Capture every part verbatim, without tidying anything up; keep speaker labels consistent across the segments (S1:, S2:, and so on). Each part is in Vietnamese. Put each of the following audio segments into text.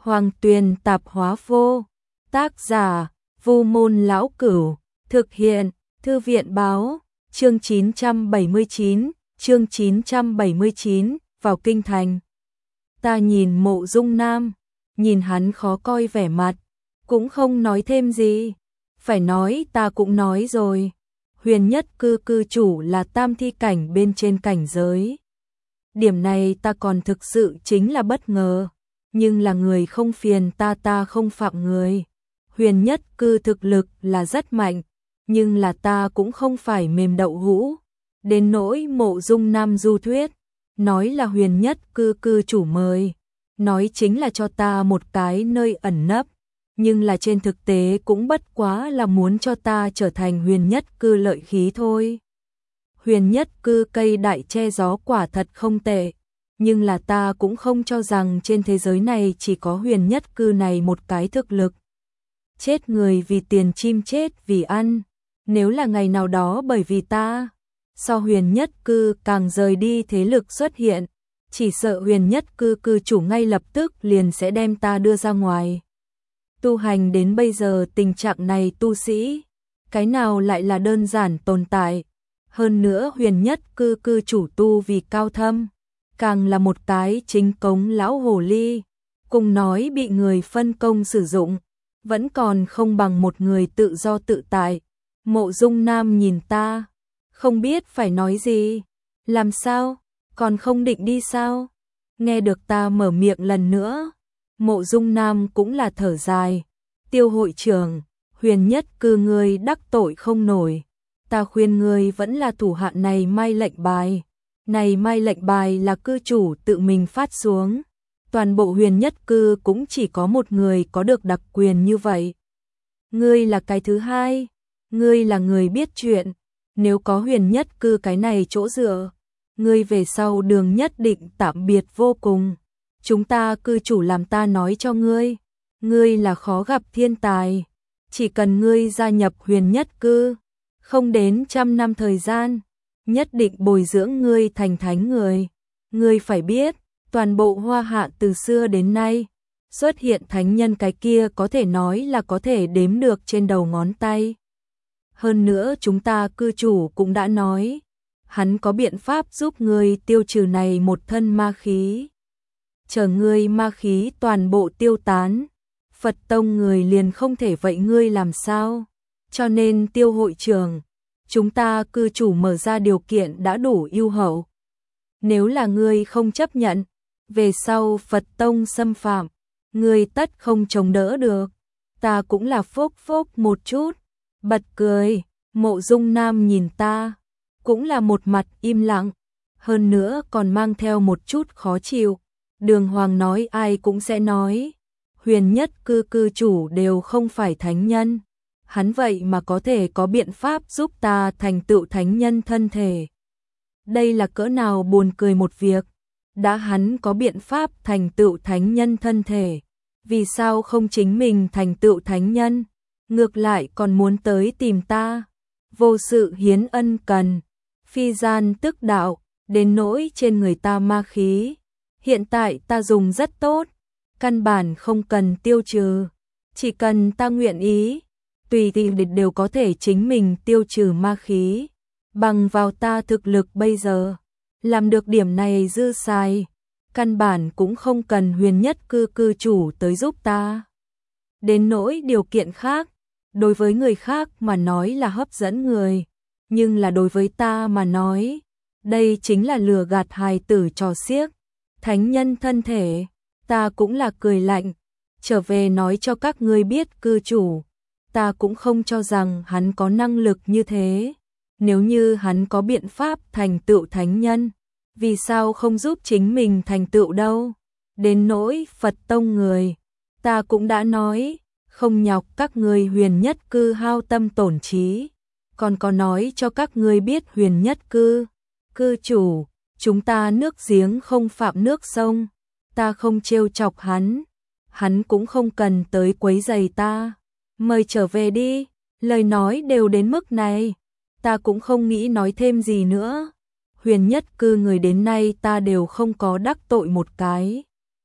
S1: Hoàng Tuyền Tạp Hóa Vô. Tác giả: Vu Môn Lão Cửu. Thực hiện: Thư viện báo. Chương chín trăm bảy mươi chín, chương chín trăm bảy mươi chín, vào kinh thành. Ta nhìn Mộ Dung Nam, nhìn hắn khó coi vẻ mặt, cũng không nói thêm gì. Phải nói ta cũng nói rồi, Huyền Nhất Cư cư chủ là tam thi cảnh bên trên cảnh giới. Điểm này ta còn thực sự chính là bất ngờ, nhưng là người không phiền ta ta không phạm người. Huyền Nhất Cư thực lực là rất mạnh, nhưng là ta cũng không phải mềm đậu hũ. Đến nỗi Mộ Dung Nam du thuyết, nói là Huyền Nhất Cư cư chủ mời, nói chính là cho ta một cái nơi ẩn nấp, nhưng là trên thực tế cũng bất quá là muốn cho ta trở thành Huyền Nhất Cư lợi khí thôi. Huyền Nhất Cư cây đại che gió quả thật không tệ, nhưng là ta cũng không cho rằng trên thế giới này chỉ có Huyền Nhất Cư này một cái thực lực. Chết người vì tiền, chim chết vì ăn. Nếu là ngày nào đó bởi vì ta, so Huyền Nhất Cư càng rời đi thế lực xuất hiện, chỉ sợ Huyền Nhất Cư cư chủ ngay lập tức liền sẽ đem ta đưa ra ngoài. Tu hành đến bây giờ tình trạng này tu sĩ, cái nào lại là đơn giản tồn tại. Hơn nữa Huyền Nhất Cư cư chủ tu vì cao thâm, càng là một cái chính cống lão hồ ly, cùng nói bị người phân công sử dụng, vẫn còn không bằng một người tự do tự tại. Mộ Dung Nam nhìn ta, không biết phải nói gì. Làm sao? Còn không định đi sao? Nghe được ta mở miệng lần nữa, Mộ Dung Nam cũng là thở dài. Tiêu hội trưởng, Huyền Nhất Cư ngươi đắc tội không nổi. Ta khuyên ngươi vẫn là thủ hạ này mai lệnh bài. Này mai lệnh bài là cư chủ tự mình phát xuống. Toàn bộ Huyền Nhất Cư cũng chỉ có một người có được đặc quyền như vậy. Ngươi là cái thứ hai. Ngươi là người biết chuyện. Nếu có Huyền Nhất Cư cái này chỗ dựa, ngươi về sau đường nhất định tạm biệt vô cùng. Chúng ta cư chủ làm ta nói cho ngươi, ngươi là khó gặp thiên tài. Chỉ cần ngươi gia nhập Huyền Nhất Cư, không đến trăm năm thời gian, nhất định bồi dưỡng ngươi thành thánh người. Ngươi phải biết, toàn bộ Hoa Hạ từ xưa đến nay, xuất hiện thánh nhân cái kia có thể nói là có thể đếm được trên đầu ngón tay. Hơn nữa chúng ta cư chủ cũng đã nói, hắn có biện pháp giúp ngươi tiêu trừ này một thân ma khí. Chờ ngươi ma khí toàn bộ tiêu tán, Phật tông người liền không thể vậy ngươi làm sao? Cho nên Tiêu hội trưởng, chúng ta cư chủ mở ra điều kiện đã đủ ưu hậu. Nếu là ngươi không chấp nhận, về sau Phật tông xâm phạm, ngươi tất không chống đỡ được. Ta cũng là phốc phốc một chút, bật cười. Mộ Dung Nam nhìn ta, cũng là một mặt im lặng, hơn nữa còn mang theo một chút khó chịu. Đường Hoàng nói ai cũng sẽ nói, Huyền Nhất Cư cư chủ đều không phải thánh nhân, hắn vậy mà có thể có biện pháp giúp ta thành tựu thánh nhân thân thể. Đây là cỡ nào buồn cười một việc, đã hắn có biện pháp thành tựu thánh nhân thân thể, vì sao không chính mình thành tựu thánh nhân, ngược lại còn muốn tới tìm ta. Vô sự hiến ân cần, phi gian tức đạo, đến nỗi trên người ta ma khí, hiện tại ta dùng rất tốt, căn bản không cần tiêu trừ, chỉ cần ta nguyện ý, tùy tiện đều có thể chính mình tiêu trừ ma khí. Bằng vào ta thực lực bây giờ, làm được điểm này dư xài, căn bản cũng không cần Huyền Nhất Cư cư chủ tới giúp ta. Đến nỗi điều kiện khác, đối với người khác mà nói là hấp dẫn người, nhưng là đối với ta mà nói, đây chính là lừa gạt hài tử trò xiếc. Thánh nhân thân thể, ta cũng là cười lạnh, trở về nói cho các ngươi biết cư chủ, ta cũng không cho rằng hắn có năng lực như thế. Nếu như hắn có biện pháp thành tựu thánh nhân, vì sao không giúp chính mình thành tựu đâu? Đến nỗi Phật tông người, ta cũng đã nói, không nhọc các ngươi Huyền Nhất Cư hao tâm tổn trí, còn có nói cho các ngươi biết Huyền Nhất Cư cư chủ, chúng ta nước giếng không phạm nước sông, ta không trêu chọc hắn, hắn cũng không cần tới quấy rầy ta. Mời trở về đi. Lời nói đều đến mức này, ta cũng không nghĩ nói thêm gì nữa. Huyền Nhất Cư người đến nay ta đều không có đắc tội một cái.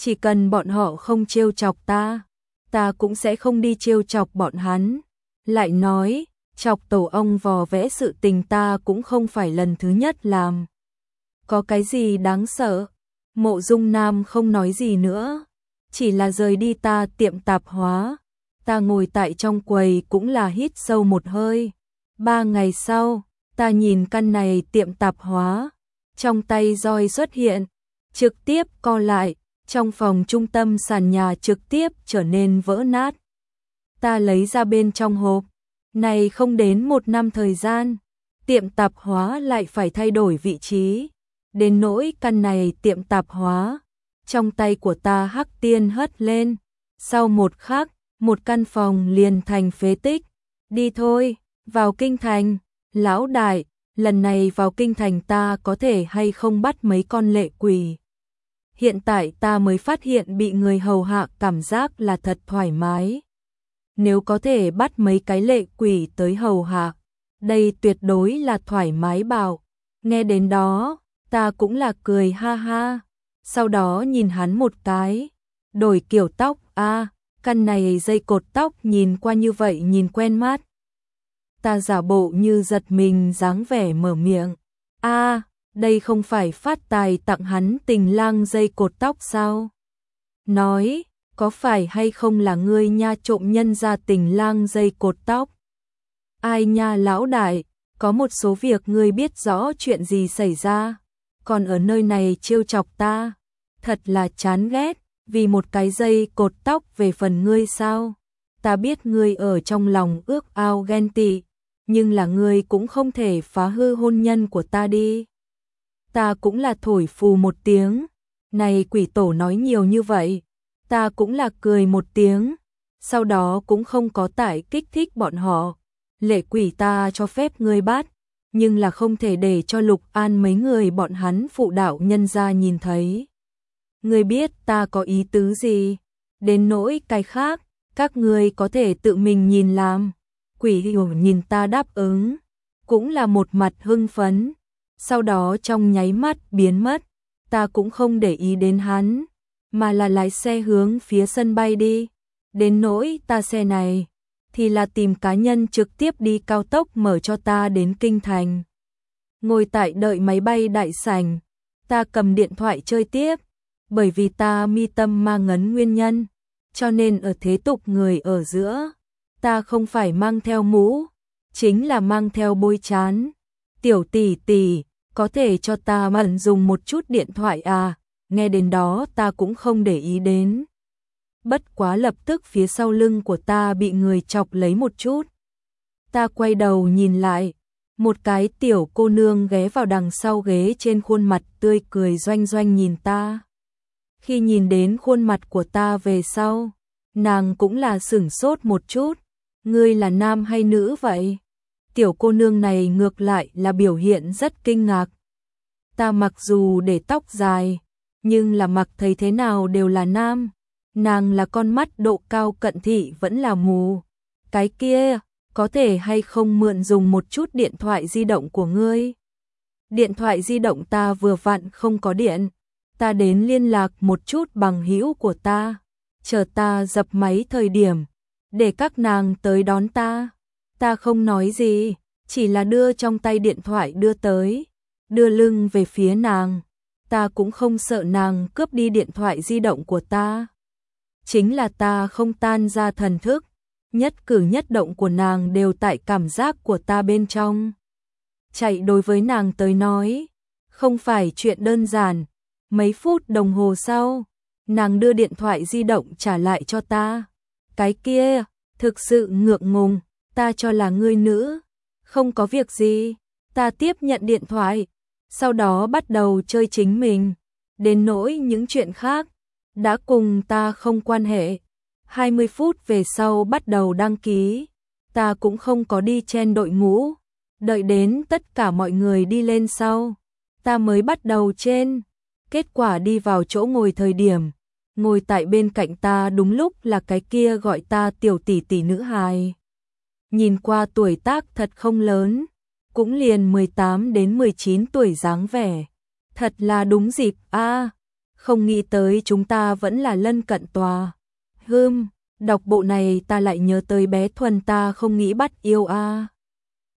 S1: Chỉ cần bọn họ không trêu chọc ta, ta cũng sẽ không đi trêu chọc bọn hắn. Lại nói, chọc tổ ong vò vẽ sự tình ta cũng không phải lần thứ nhất làm. Có cái gì đáng sợ? Mộ Dung Nam không nói gì nữa, chỉ là rời đi ta tiệm tạp hóa. Ta ngồi tại trong quầy cũng là hít sâu một hơi. Ba ngày sau, ta nhìn căn này tiệm tạp hóa, trong tay roi xuất hiện, trực tiếp co lại, trong phòng trung tâm sàn nhà trực tiếp trở nên vỡ nát. Ta lấy ra bên trong hộp, này không đến một năm thời gian, tiệm tạp hóa lại phải thay đổi vị trí. Đến nỗi căn này tiệm tạp hóa, trong tay của ta hắc tiên hất lên, sau một khắc, một căn phòng liền thành phế tích. Đi thôi, vào kinh thành, lão đại, lần này vào kinh thành ta có thể hay không bắt mấy con lệ quỷ. Hiện tại ta mới phát hiện bị người hầu hạ cảm giác là thật thoải mái. Nếu có thể bắt mấy cái lệ quỷ tới hầu hạ, đây tuyệt đối là thoải mái bảo. Nghe đến đó, ta cũng là cười ha ha, sau đó nhìn hắn một cái, đổi kiểu tóc, a, à, căn này dây cột tóc nhìn qua như vậy nhìn quen mắt. Ta giả bộ như giật mình dáng vẻ mở miệng, a, à, đây không phải phát tài tặng hắn tình lang dây cột tóc sao? Nói, có phải hay không là ngươi nha trộm nhân ra tình lang dây cột tóc? Ai nha lão đại, có một số việc ngươi biết rõ chuyện gì xảy ra, còn ở nơi này trêu chọc ta, thật là chán ghét, vì một cái dây cột tóc về phần ngươi sao? Ta biết ngươi ở trong lòng ước ao ghen tị, nhưng là ngươi cũng không thể phá hư hôn nhân của ta đi. Ta cũng là thổi phù một tiếng, này quỷ tổ nói nhiều như vậy, ta cũng là cười một tiếng, sau đó cũng không có tải kích thích bọn họ. Lệ quỷ ta cho phép ngươi bắt, nhưng là không thể để cho Lục An mấy người bọn hắn phụ đạo nhân gia nhìn thấy. Ngươi biết ta có ý tứ gì, đến nỗi cái khác, các ngươi có thể tự mình nhìn làm. Quỷ hiểu nhìn ta đáp ứng, cũng là một mặt hưng phấn, sau đó trong nháy mắt biến mất, ta cũng không để ý đến hắn, mà là lái xe hướng phía sân bay đi. Đến nỗi ta xe này, thì là tìm cá nhân trực tiếp đi cao tốc mở cho ta đến kinh thành. Ngồi tại đợi máy bay đại sảnh, ta cầm điện thoại chơi tiếp, bởi vì ta mi tâm ma ngấn nguyên nhân, cho nên ở thế tục người ở giữa, ta không phải mang theo mũ, chính là mang theo bôi trán. Tiểu tỷ tỷ, có thể cho ta mượn dùng một chút điện thoại à? Nghe đến đó ta cũng không để ý đến. Bất quá lập tức phía sau lưng của ta bị người chọc lấy một chút. Ta quay đầu nhìn lại, một cái tiểu cô nương ghé vào đằng sau ghế trên, khuôn mặt tươi cười doanh doanh nhìn ta. Khi nhìn đến khuôn mặt của ta về sau, nàng cũng là sửng sốt một chút. Ngươi là nam hay nữ vậy? Tiểu cô nương này ngược lại là biểu hiện rất kinh ngạc. Ta mặc dù để tóc dài, nhưng là mặc thấy thế nào đều là nam. Nàng là con mắt độ cao cận thị vẫn là mù. Cái kia, có thể hay không mượn dùng một chút điện thoại di động của ngươi? Điện thoại di động ta vừa vặn không có điện. Ta đến liên lạc một chút bằng hữu của ta, chờ ta dập máy thời điểm, để các nàng tới đón ta. Ta không nói gì, chỉ là đưa trong tay điện thoại đưa tới, đưa lưng về phía nàng. Ta cũng không sợ nàng cướp đi điện thoại di động của ta. Chính là ta không tan ra thần thức, nhất cử nhất động của nàng đều tại cảm giác của ta bên trong. Chạy đối với nàng tới nói, không phải chuyện đơn giản. Mấy phút đồng hồ sau, nàng đưa điện thoại di động trả lại cho ta. Cái kia, thực sự ngượng ngùng, ta cho là ngươi nữ. Không có việc gì, ta tiếp nhận điện thoại, sau đó bắt đầu chơi chính mình. Đến nỗi những chuyện khác, đã cùng ta không quan hệ. hai mươi phút về sau bắt đầu đăng ký, ta cũng không có đi chen đội ngũ. Đợi đến tất cả mọi người đi lên sau, ta mới bắt đầu chen. Kết quả đi vào chỗ ngồi thời điểm, ngồi tại bên cạnh ta đúng lúc là cái kia gọi ta tiểu tỷ tỷ nữ hài. Nhìn qua tuổi tác thật không lớn, cũng liền mười tám đến mười chín tuổi dáng vẻ. Thật là đúng dịp a. À, không nghĩ tới chúng ta vẫn là lân cận tòa. Hưm, đọc bộ này ta lại nhớ tới bé Thuần ta không nghĩ bắt yêu a.